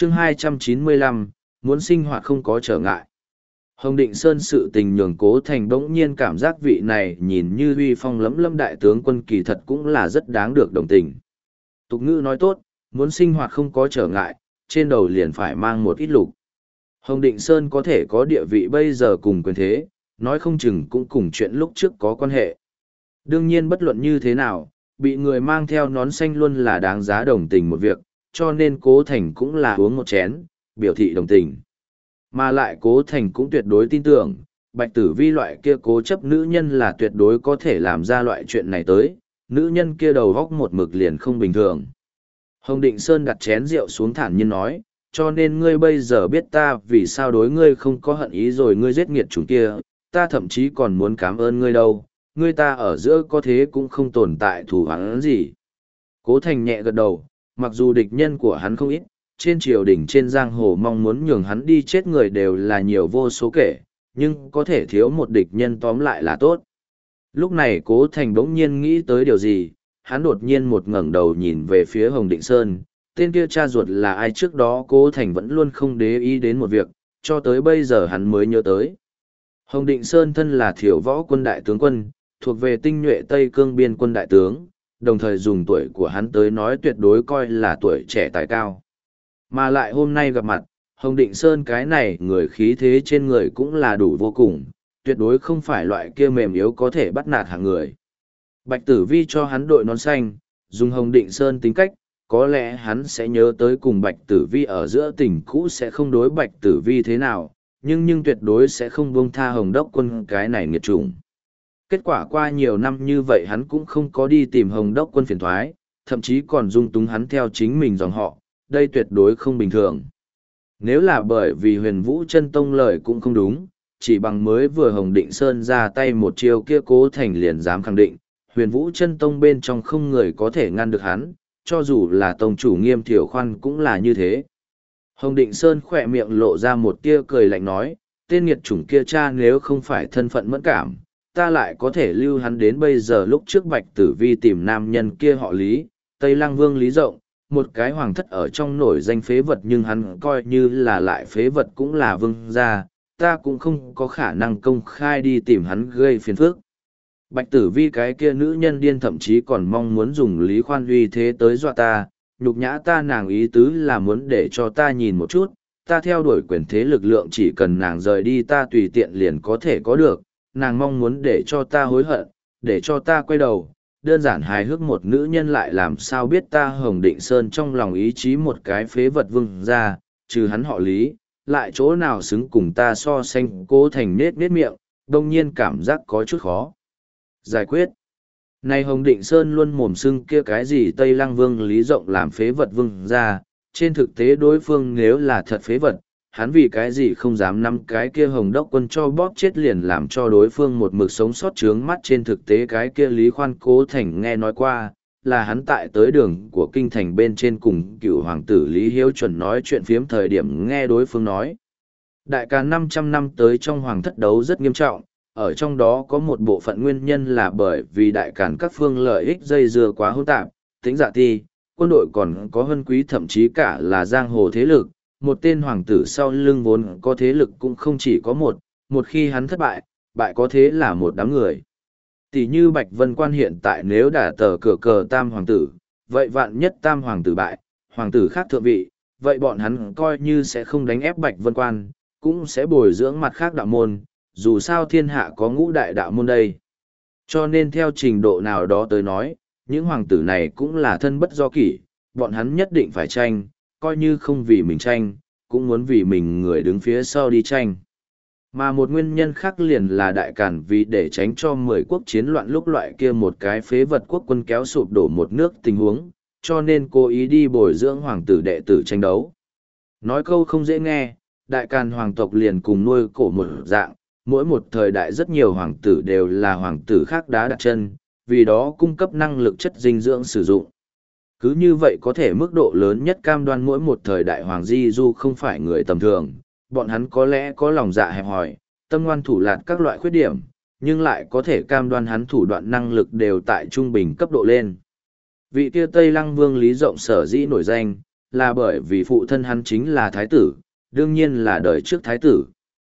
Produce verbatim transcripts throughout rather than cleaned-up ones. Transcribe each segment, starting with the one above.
chương hai trăm chín mươi lăm, muốn sinh hoạt không có trở ngại. Hồng Định Sơn sự tình nhường Cố Thành bỗng nhiên cảm giác vị này nhìn như uy phong lẫm lâm đại tướng quân kỳ thật cũng là rất đáng được đồng tình. Tục ngữ nói tốt, muốn sinh hoạt không có trở ngại, trên đầu liền phải mang một ít lục. Hồng Định Sơn có thể có địa vị bây giờ cùng quyền thế, nói không chừng cũng cùng chuyện lúc trước có quan hệ. Đương nhiên bất luận như thế nào, bị người mang theo nón xanh luôn là đáng giá đồng tình một việc, cho nên Cố Thành cũng là uống một chén, biểu thị đồng tình. Mà lại Cố Thành cũng tuyệt đối tin tưởng, Bạch Tử Vi loại kia cố chấp nữ nhân là tuyệt đối có thể làm ra loại chuyện này tới, nữ nhân kia đầu góc một mực liền không bình thường. Hồng Định Sơn đặt chén rượu xuống thản nhiên nói, cho nên ngươi bây giờ biết ta vì sao đối ngươi không có hận ý rồi ngươi giết nghiệt chủng kia, ta thậm chí còn muốn cảm ơn ngươi đâu, ngươi ta ở giữa có thế cũng không tồn tại thù oán gì. Cố Thành nhẹ gật đầu, mặc dù địch nhân của hắn không ít, trên triều đình trên giang hồ mong muốn nhường hắn đi chết người đều là nhiều vô số kể, nhưng có thể thiếu một địch nhân tóm lại là tốt. Lúc này Cố Thành bỗng nhiên nghĩ tới điều gì, hắn đột nhiên một ngẩng đầu nhìn về phía Hồng Định Sơn, tên kia cha ruột là ai trước đó Cố Thành vẫn luôn không để ý đến một việc, cho tới bây giờ hắn mới nhớ tới. Hồng Định Sơn thân là thiểu võ quân đại tướng quân, thuộc về tinh nhuệ Tây Cương biên quân đại tướng, đồng thời dùng tuổi của hắn tới nói tuyệt đối coi là tuổi trẻ tài cao. Mà lại hôm nay gặp mặt, Hồng Định Sơn cái này người khí thế trên người cũng là đủ vô cùng, tuyệt đối không phải loại kia mềm yếu có thể bắt nạt hàng người. Bạch Tử Vi cho hắn đội nón xanh, dùng Hồng Định Sơn tính cách, có lẽ hắn sẽ nhớ tới cùng Bạch Tử Vi ở giữa tình cũ sẽ không đối Bạch Tử Vi thế nào, nhưng nhưng tuyệt đối sẽ không buông tha Hồng Đốc Quân cái này nghiệt chủng. Kết quả qua nhiều năm như vậy hắn cũng không có đi tìm Hồng Đốc Quân phiền thoái, thậm chí còn dung túng hắn theo chính mình dòng họ, đây tuyệt đối không bình thường. Nếu là bởi vì Huyền Vũ Chân Tông lời cũng không đúng, chỉ bằng mới vừa Hồng Định Sơn ra tay một chiêu kia Cố Thành liền dám khẳng định, Huyền Vũ Chân Tông bên trong không người có thể ngăn được hắn, cho dù là tông chủ Nghiêm Thiểu Khoan cũng là như thế. Hồng Định Sơn khỏe miệng lộ ra một tia cười lạnh nói, tên nghiệt chủng kia cha nếu không phải thân phận mẫn cảm, ta lại có thể lưu hắn đến bây giờ. Lúc trước Bạch Tử Vi tìm nam nhân kia họ Lý, Tây Lăng Vương Lý Rộng, một cái hoàng thất ở trong nổi danh phế vật nhưng hắn coi như là lại phế vật cũng là vương gia, ta cũng không có khả năng công khai đi tìm hắn gây phiền phức. Bạch Tử Vi cái kia nữ nhân điên thậm chí còn mong muốn dùng Lý Khoan uy thế tới dọa ta, nhục nhã ta, nàng ý tứ là muốn để cho ta nhìn một chút, ta theo đuổi quyền thế lực lượng chỉ cần nàng rời đi ta tùy tiện liền có thể có được, nàng mong muốn để cho ta hối hận, để cho ta quay đầu, đơn giản hài hước một nữ nhân lại làm sao biết ta Hồng Định Sơn trong lòng ý chí một cái phế vật vương ra, trừ hắn họ Lý, lại chỗ nào xứng cùng ta so sánh. Cố Thành nết nết miệng, đông nhiên cảm giác có chút khó giải quyết. Này Hồng Định Sơn luôn mồm xưng kia cái gì Tây Lăng Vương Lý Rộng làm phế vật vương ra, trên thực tế đối phương nếu là thật phế vật, hắn vì cái gì không dám nắm cái kia Hồng Đốc Quân cho bóp chết liền làm cho đối phương một mực sống sót trướng mắt. Trên thực tế cái kia Lý Khoan Cố Thành nghe nói qua, là hắn tại tới đường của kinh thành bên trên cùng cựu hoàng tử Lý Hiếu chuẩn nói chuyện phiếm thời điểm nghe đối phương nói. Đại ca năm trăm năm tới trong hoàng thất đấu rất nghiêm trọng, ở trong đó có một bộ phận nguyên nhân là bởi vì đại càn các phương lợi ích dây dưa quá hỗn tạp, tính dạ ti, quân đội còn có hân quý thậm chí cả là giang hồ thế lực. Một tên hoàng tử sau lưng vốn có thế lực cũng không chỉ có một, một khi hắn thất bại, bại có thế là một đám người. Tỷ như Bạch Vân Quan hiện tại nếu đả tờ cửa cờ tam hoàng tử, vậy vạn nhất tam hoàng tử bại, hoàng tử khác thượng vị, vậy bọn hắn coi như sẽ không đánh ép Bạch Vân Quan, cũng sẽ bồi dưỡng mặt khác đạo môn, dù sao thiên hạ có ngũ đại đạo môn đây. Cho nên theo trình độ nào đó tới nói, những hoàng tử này cũng là thân bất do kỷ, bọn hắn nhất định phải tranh, coi như không vì mình tranh, cũng muốn vì mình người đứng phía sau đi tranh. Mà một nguyên nhân khác liền là đại càn vì để tránh cho mười quốc chiến loạn lúc loại kia một cái phế vật quốc quân kéo sụp đổ một nước tình huống, cho nên cố ý đi bồi dưỡng hoàng tử đệ tử tranh đấu. Nói câu không dễ nghe, đại càn hoàng tộc liền cùng nuôi cổ một dạng, mỗi một thời đại rất nhiều hoàng tử đều là hoàng tử khác đá đặt chân, vì đó cung cấp năng lực chất dinh dưỡng sử dụng. Cứ như vậy có thể mức độ lớn nhất cam đoan mỗi một thời đại hoàng di du không phải người tầm thường, bọn hắn có lẽ có lòng dạ hẹp hòi, tâm ngoan thủ lạt các loại khuyết điểm, nhưng lại có thể cam đoan hắn thủ đoạn năng lực đều tại trung bình cấp độ lên. Vị kia Tây Lăng Vương Lý Rộng sở dĩ nổi danh, là bởi vì phụ thân hắn chính là thái tử, đương nhiên là đời trước thái tử.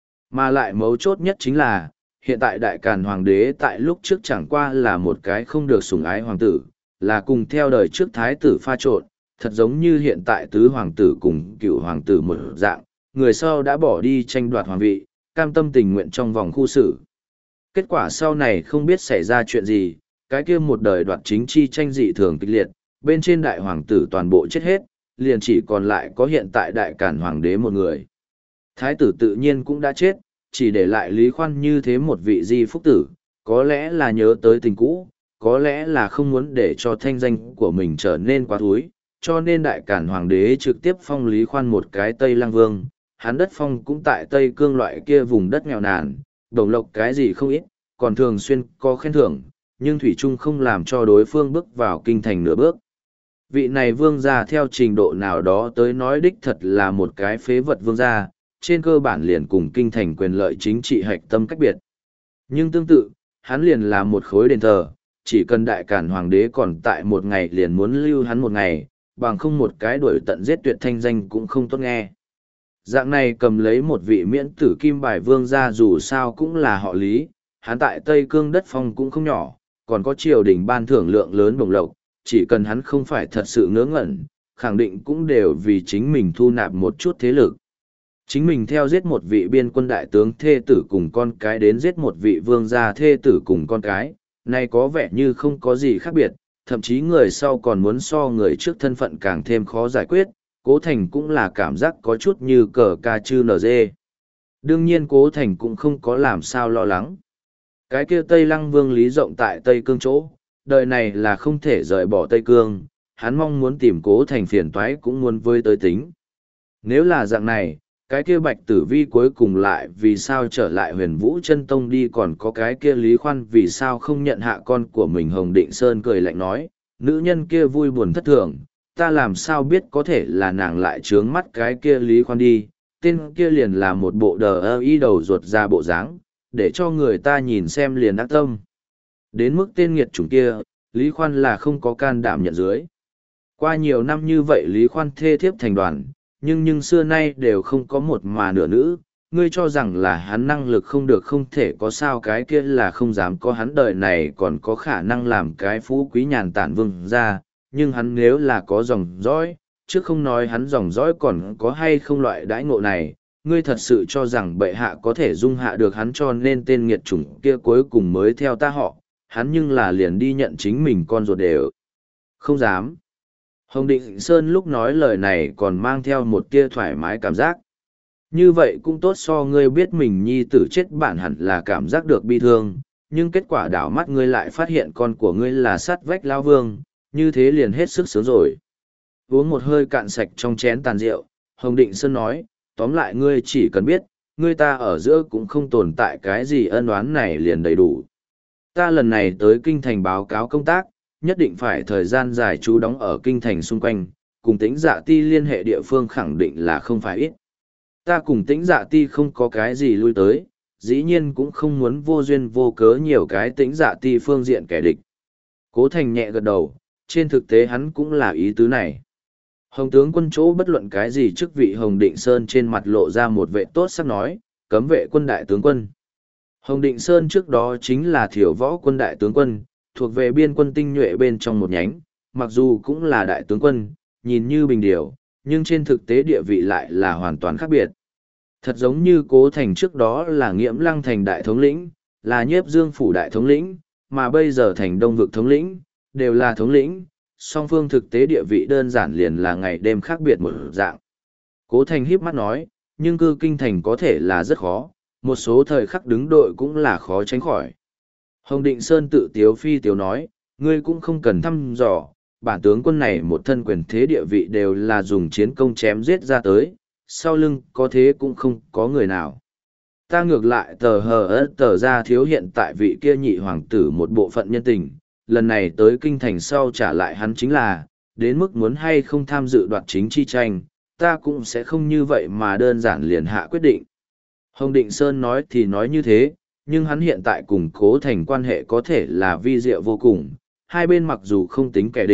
Mà lại mấu chốt nhất chính là, hiện tại đại càn hoàng đế tại lúc trước chẳng qua là một cái không được sủng ái hoàng tử, là cùng theo đời trước thái tử pha trộn, thật giống như hiện tại tứ hoàng tử cùng cựu hoàng tử một dạng, người sau đã bỏ đi tranh đoạt hoàng vị, cam tâm tình nguyện trong vòng khu xử. Kết quả sau này không biết xảy ra chuyện gì, cái kia một đời đoạt chính chi tranh dị thường kịch liệt, bên trên đại hoàng tử toàn bộ chết hết, liền chỉ còn lại có hiện tại đại càn hoàng đế một người. Thái tử tự nhiên cũng đã chết, chỉ để lại Lý Khoan như thế một vị di phúc tử, có lẽ là nhớ tới tình cũ, có lẽ là không muốn để cho thanh danh của mình trở nên quá thúi, cho nên đại càn hoàng đế trực tiếp phong Lý Khoan một cái Tây Lăng Vương, hắn đất phong cũng tại Tây Cương loại kia vùng đất nghèo nàn, đồng lộc cái gì không ít, còn thường xuyên có khen thưởng, nhưng Thủy Trung không làm cho đối phương bước vào kinh thành nửa bước. Vị này vương gia theo trình độ nào đó tới nói đích thật là một cái phế vật vương gia, trên cơ bản liền cùng kinh thành quyền lợi chính trị hạch tâm cách biệt. Nhưng tương tự, hắn liền là một khối đền thờ, chỉ cần đại càn hoàng đế còn tại một ngày liền muốn lưu hắn một ngày, bằng không một cái đuổi tận giết tuyệt thanh danh cũng không tốt nghe. Dạng này cầm lấy một vị miễn tử kim bài vương gia dù sao cũng là họ Lý, hắn tại Tây Cương đất phong cũng không nhỏ, còn có triều đình ban thưởng lượng lớn bổng lộc, chỉ cần hắn không phải thật sự ngớ ngẩn, khẳng định cũng đều vì chính mình thu nạp một chút thế lực. Chính mình theo giết một vị biên quân đại tướng thê tử cùng con cái đến giết một vị vương gia thê tử cùng con cái, này có vẻ như không có gì khác biệt, thậm chí người sau còn muốn so người trước thân phận càng thêm khó giải quyết, Cố Thành cũng là cảm giác có chút như cờ ca chư nờ dê. Đương nhiên Cố Thành cũng không có làm sao lo lắng. Cái kia Tây Lăng Vương Lý rộng tại Tây Cương chỗ, đời này là không thể rời bỏ Tây Cương, hắn mong muốn tìm Cố Thành phiền toái cũng muốn với tới tính. Nếu là dạng này, cái kia Bạch Tử Vi cuối cùng lại vì sao trở lại Huyền Vũ Chân Tông đi, còn có cái kia Lý Khoan vì sao không nhận hạ con của mình. Hồng Định Sơn cười lạnh nói, nữ nhân kia vui buồn thất thường, ta làm sao biết có thể là nàng lại trướng mắt cái kia Lý Khoan đi, tên kia liền là một bộ đờ ơ y đầu ruột ra bộ dáng, để cho người ta nhìn xem liền ác tâm. Đến mức tên nghiệt chủng kia, Lý Khoan là không có can đảm nhận dưới. Qua nhiều năm như vậy Lý Khoan thê thiếp thành đoàn, nhưng nhưng xưa nay đều không có một mà nửa nữ, ngươi cho rằng là hắn năng lực không được không thể có sao, cái kia là không dám có, hắn đời này còn có khả năng làm cái phú quý nhàn tản vương ra, nhưng hắn nếu là có dòng dõi, chứ không nói hắn dòng dõi còn có hay không loại đãi ngộ này, ngươi thật sự cho rằng bệ hạ có thể dung hạ được hắn, cho nên tên nghiệt chủng kia cuối cùng mới theo ta họ, hắn nhưng là liền đi nhận chính mình con ruột đều không dám. Hồng Định Sơn lúc nói lời này còn mang theo một tia thoải mái cảm giác. Như vậy cũng tốt, so ngươi biết mình nhi tử chết bản hẳn là cảm giác được bi thương, nhưng kết quả đảo mắt ngươi lại phát hiện con của ngươi là sát vách lao vương, như thế liền hết sức sướng rồi. Uống một hơi cạn sạch trong chén tàn rượu, Hồng Định Sơn nói, tóm lại ngươi chỉ cần biết, ngươi ta ở giữa cũng không tồn tại cái gì ân oán này liền đầy đủ. Ta lần này tới kinh thành báo cáo công tác, nhất định phải thời gian dài trú đóng ở kinh thành xung quanh, cùng Tĩnh Dạ Ti liên hệ địa phương khẳng định là không phải ít. Ta cùng Tĩnh Dạ Ti không có cái gì lui tới, dĩ nhiên cũng không muốn vô duyên vô cớ nhiều cái Tĩnh Dạ Ti phương diện kẻ địch. Cố Thành nhẹ gật đầu, trên thực tế hắn cũng là ý tứ này. Hồng tướng quân chỗ bất luận cái gì chức vị. Hồng Định Sơn trên mặt lộ ra một vệ tốt sắc nói, cấm vệ quân đại tướng quân. Hồng Định Sơn trước đó chính là thiểu võ quân đại tướng quân, thuộc về biên quân tinh nhuệ bên trong một nhánh, mặc dù cũng là đại tướng quân, nhìn như bình điều, nhưng trên thực tế địa vị lại là hoàn toàn khác biệt. Thật giống như Cố Thành trước đó là Nghiễm Lăng thành đại thống lĩnh, là Nhiếp Dương phủ đại thống lĩnh, mà bây giờ thành Đông vực thống lĩnh, đều là thống lĩnh, song phương thực tế địa vị đơn giản liền là ngày đêm khác biệt một dạng. Cố Thành híp mắt nói, nhưng cư kinh thành có thể là rất khó, một số thời khắc đứng đội cũng là khó tránh khỏi. Hồng Định Sơn tự tiếu phi tiếu nói, ngươi cũng không cần thăm dò, bản tướng quân này một thân quyền thế địa vị đều là dùng chiến công chém giết ra tới, sau lưng có thế cũng không có người nào. Ta ngược lại tờ hờ ớt tờ ra thiếu hiện tại vị kia nhị hoàng tử một bộ phận nhân tình, lần này tới kinh thành sau trả lại hắn chính là, đến mức muốn hay không tham dự đoạt chính chi tranh, ta cũng sẽ không như vậy mà đơn giản liền hạ quyết định. Hồng Định Sơn nói thì nói như thế, nhưng hắn hiện tại cùng Cố Thành quan hệ có thể là vi diệu vô cùng, hai bên mặc dù không tính kẻ địch,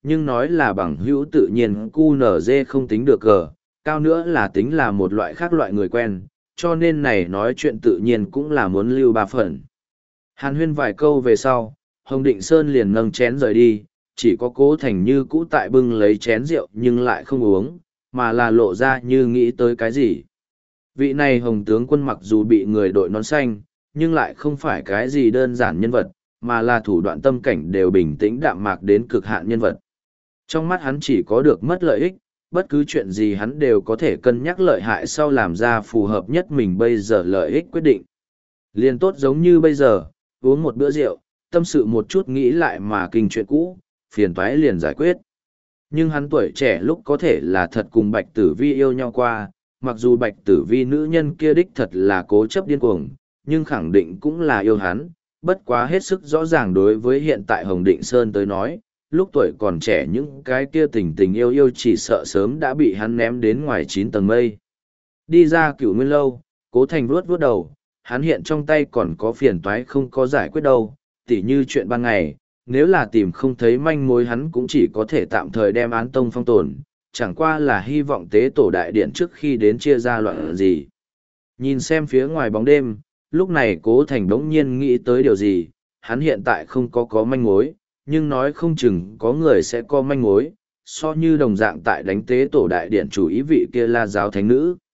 nhưng nói là bằng hữu tự nhiên cu nở dê không tính được cờ, cao nữa là tính là một loại khác loại người quen, cho nên này nói chuyện tự nhiên cũng là muốn lưu ba phần. Hàn huyên vài câu về sau, Hồng Định Sơn liền nâng chén rời đi, chỉ có Cố Thành như cũ tại bưng lấy chén rượu nhưng lại không uống, mà là lộ ra như nghĩ tới cái gì. Vị này Hồng tướng quân mặc dù bị người đội nón xanh, nhưng lại không phải cái gì đơn giản nhân vật, mà là thủ đoạn tâm cảnh đều bình tĩnh đạm mạc đến cực hạn nhân vật. Trong mắt hắn chỉ có được mất lợi ích, bất cứ chuyện gì hắn đều có thể cân nhắc lợi hại sau làm ra phù hợp nhất mình bây giờ lợi ích quyết định. Liên tốt giống như bây giờ, uống một bữa rượu, tâm sự một chút nghĩ lại mà kinh chuyện cũ, phiền toái liền giải quyết. Nhưng hắn tuổi trẻ lúc có thể là thật cùng Bạch Tử Vi yêu nhau qua, mặc dù Bạch Tử Vi nữ nhân kia đích thật là cố chấp điên cuồng, nhưng khẳng định cũng là yêu hắn, bất quá hết sức rõ ràng đối với hiện tại Hồng Định Sơn tới nói, lúc tuổi còn trẻ những cái kia tình tình yêu yêu chỉ sợ sớm đã bị hắn ném đến ngoài chín tầng mây. Đi ra Cửu Nguyên lâu, Cố Thành vuốt vuốt đầu, hắn hiện trong tay còn có phiền toái không có giải quyết đâu, tỉ như chuyện ban ngày, nếu là tìm không thấy manh mối hắn cũng chỉ có thể tạm thời đem án tông phong tồn, chẳng qua là hy vọng tế tổ đại điện trước khi đến chia ra loạn gì. Nhìn xem phía ngoài bóng đêm, lúc này Cố Thành đống nhiên nghĩ tới điều gì, hắn hiện tại không có có manh mối, nhưng nói không chừng có người sẽ có manh mối, so như đồng dạng tại đánh tế tổ đại điện chủ ý vị kia là giáo thánh nữ.